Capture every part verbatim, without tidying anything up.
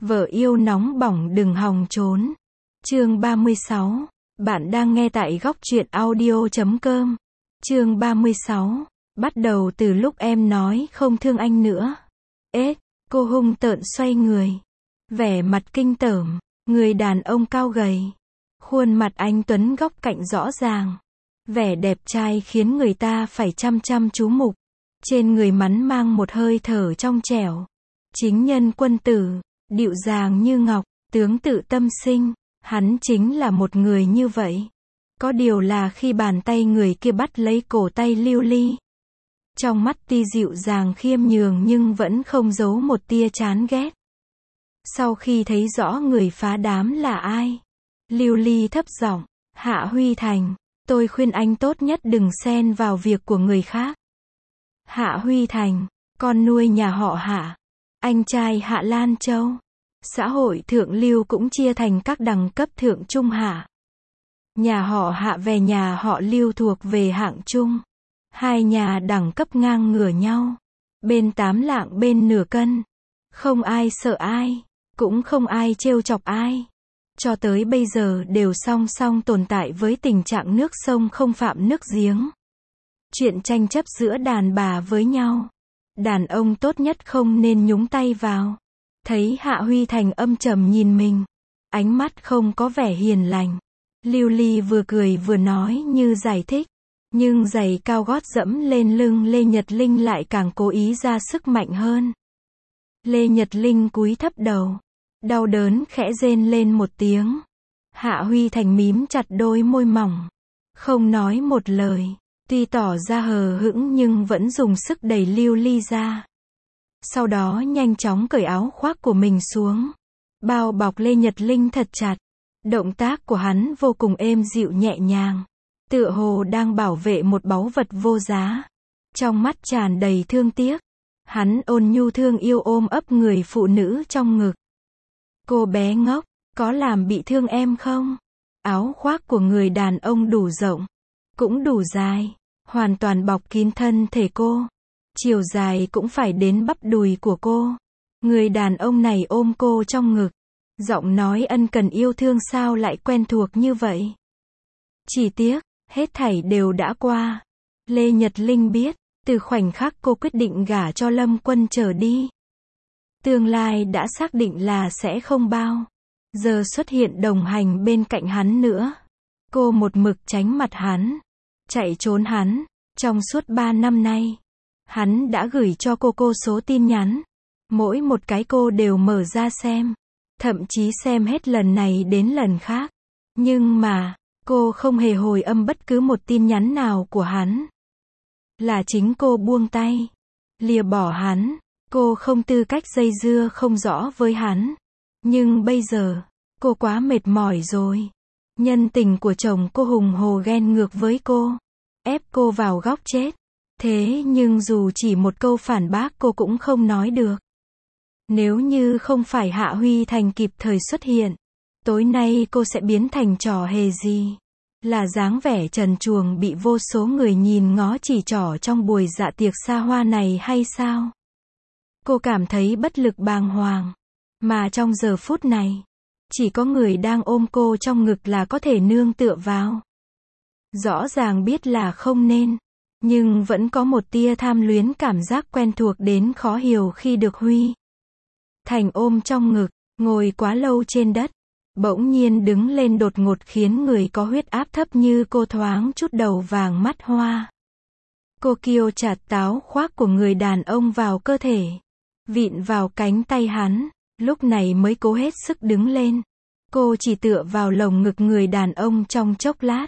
Vợ yêu nóng bỏng đừng hòng trốn. Chương ba mươi sáu. Bạn đang nghe tại góc truyện audio chấm com. Chương ba mươi sáu. Bắt đầu từ lúc em nói không thương anh nữa. Ết, cô hung tợn xoay người. Vẻ mặt kinh tởm, người đàn ông cao gầy. Khuôn mặt anh tuấn góc cạnh rõ ràng. Vẻ đẹp trai khiến người ta phải chăm chăm chú mục. Trên người mắn mang một hơi thở trong trẻo. Chính nhân quân tử, điệu dàng như ngọc, tướng tự tâm sinh. Hắn chính là một người như vậy. Có điều là khi bàn tay người kia bắt lấy cổ tay Lưu Ly. Trong mắt tuy dịu dàng khiêm nhường nhưng vẫn không giấu một tia chán ghét. Sau khi thấy rõ người phá đám là ai, Lưu Ly thấp giọng, Hạ Huy Thành, tôi khuyên anh tốt nhất đừng xen vào việc của người khác. Hạ Huy Thành, con nuôi nhà họ Hạ, anh trai Hạ Lan Châu. Xã hội thượng lưu cũng chia thành các đẳng cấp thượng trung hạ. Nhà họ Hạ về nhà họ Lưu thuộc về hạng trung. Hai nhà đẳng cấp ngang ngửa nhau. Bên tám lạng bên nửa cân. Không ai sợ ai, cũng không ai trêu chọc ai. Cho tới bây giờ đều song song tồn tại với tình trạng nước sông không phạm nước giếng. Chuyện tranh chấp giữa đàn bà với nhau, đàn ông tốt nhất không nên nhúng tay vào. Thấy Hạ Huy Thành âm trầm nhìn mình, ánh mắt không có vẻ hiền lành. Lưu Ly vừa cười vừa nói như giải thích, nhưng giày cao gót dẫm lên lưng Lê Nhật Linh lại càng cố ý ra sức mạnh hơn. Lê Nhật Linh cúi thấp đầu, đau đớn khẽ rên lên một tiếng. Hạ Huy Thành mím chặt đôi môi mỏng, không nói một lời, tuy tỏ ra hờ hững nhưng vẫn dùng sức đẩy Lưu Ly ra. Sau đó nhanh chóng cởi áo khoác của mình xuống, bao bọc Lê Nhật Linh thật chặt. Động tác của hắn vô cùng êm dịu nhẹ nhàng, tựa hồ đang bảo vệ một báu vật vô giá. Trong mắt tràn đầy thương tiếc, hắn ôn nhu thương yêu ôm ấp người phụ nữ trong ngực. Cô bé ngốc, có làm bị thương em không? Áo khoác của người đàn ông đủ rộng, cũng đủ dài, hoàn toàn bọc kín thân thể cô. Chiều dài cũng phải đến bắp đùi của cô. Người đàn ông này ôm cô trong ngực. Giọng nói ân cần yêu thương sao lại quen thuộc như vậy. Chỉ tiếc, hết thảy đều đã qua. Lê Nhật Linh biết, từ khoảnh khắc cô quyết định gả cho Lâm Quân trở đi, tương lai đã xác định là sẽ không bao giờ xuất hiện đồng hành bên cạnh hắn nữa. Cô một mực tránh mặt hắn, chạy trốn hắn. Trong suốt ba năm nay, hắn đã gửi cho cô cô số tin nhắn. Mỗi một cái cô đều mở ra xem. Thậm chí xem hết lần này đến lần khác. Nhưng mà, cô không hề hồi âm bất cứ một tin nhắn nào của hắn. Là chính cô buông tay, lìa bỏ hắn. Cô không tư cách dây dưa không rõ với hắn. Nhưng bây giờ, cô quá mệt mỏi rồi. Nhân tình của chồng cô hùng hồ ghen ngược với cô, ép cô vào góc chết. Thế nhưng dù chỉ một câu phản bác cô cũng không nói được. Nếu như không phải Hạ Huy Thành kịp thời xuất hiện, tối nay cô sẽ biến thành trò hề gì? Là dáng vẻ trần truồng bị vô số người nhìn ngó chỉ trỏ trong buổi dạ tiệc xa hoa này hay sao? Cô cảm thấy bất lực bàng hoàng. Mà trong giờ phút này, chỉ có người đang ôm cô trong ngực là có thể nương tựa vào. Rõ ràng biết là không nên, nhưng vẫn có một tia tham luyến, cảm giác quen thuộc đến khó hiểu khi được Huy Thành ôm trong ngực, ngồi quá lâu trên đất, bỗng nhiên đứng lên đột ngột khiến người có huyết áp thấp như cô thoáng chút đầu vàng mắt hoa. Cô kiêu chặt áo khoác của người đàn ông vào cơ thể, vịn vào cánh tay hắn, lúc này mới cố hết sức đứng lên. Cô chỉ tựa vào lồng ngực người đàn ông trong chốc lát,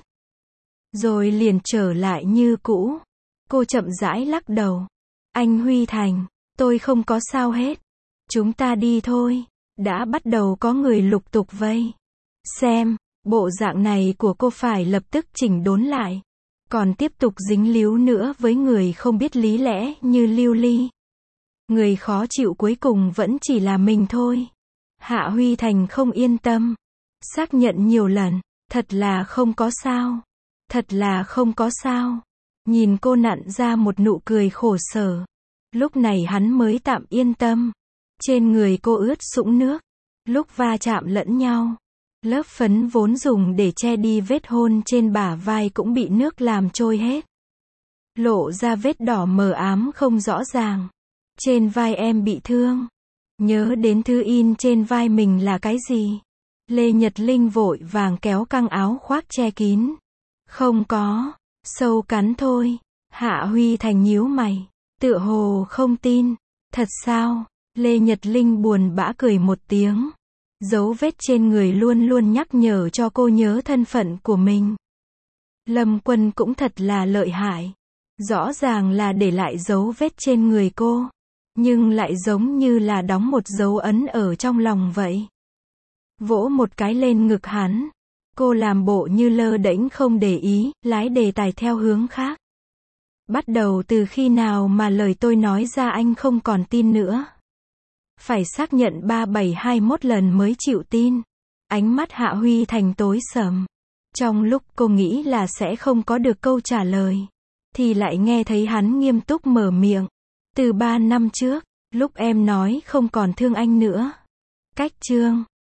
rồi liền trở lại như cũ. Cô chậm rãi lắc đầu. Anh Huy Thành, tôi không có sao hết. Chúng ta đi thôi. Đã bắt đầu có người lục tục vây xem. Bộ dạng này của cô phải lập tức chỉnh đốn lại. Còn tiếp tục dính líu nữa với người không biết lý lẽ như Lưu Ly. Người khó chịu cuối cùng vẫn chỉ là mình thôi. Hạ Huy Thành không yên tâm. Xác nhận nhiều lần. Thật là không có sao. Thật là không có sao. Nhìn cô nặn ra một nụ cười khổ sở. Lúc này hắn mới tạm yên tâm. Trên người cô ướt sũng nước. Lúc va chạm lẫn nhau, lớp phấn vốn dùng để che đi vết hôn trên bả vai cũng bị nước làm trôi hết. Lộ ra vết đỏ mờ ám không rõ ràng. Trên vai em bị thương. Nhớ đến thứ in trên vai mình là cái gì? Lê Nhật Linh vội vàng kéo căng áo khoác che kín. Không có, sâu cắn thôi. Hạ Huy Thành nhíu mày, tựa hồ không tin. Thật sao? Lê Nhật Linh buồn bã cười một tiếng. Dấu vết trên người luôn luôn nhắc nhở cho cô nhớ thân phận của mình. Lâm Quân cũng thật là lợi hại. Rõ ràng là để lại dấu vết trên người cô, nhưng lại giống như là đóng một dấu ấn ở trong lòng vậy. Vỗ một cái lên ngực hắn. Cô làm bộ như lơ đễnh không để ý, lái đề tài theo hướng khác. Bắt đầu từ khi nào mà lời tôi nói ra anh không còn tin nữa? Phải xác nhận ba bảy hai mốt lần mới chịu tin. Ánh mắt Hạ Huy Thành tối sầm. Trong lúc cô nghĩ là sẽ không có được câu trả lời, thì lại nghe thấy hắn nghiêm túc mở miệng. Từ ba năm trước, lúc em nói không còn thương anh nữa. Cách chương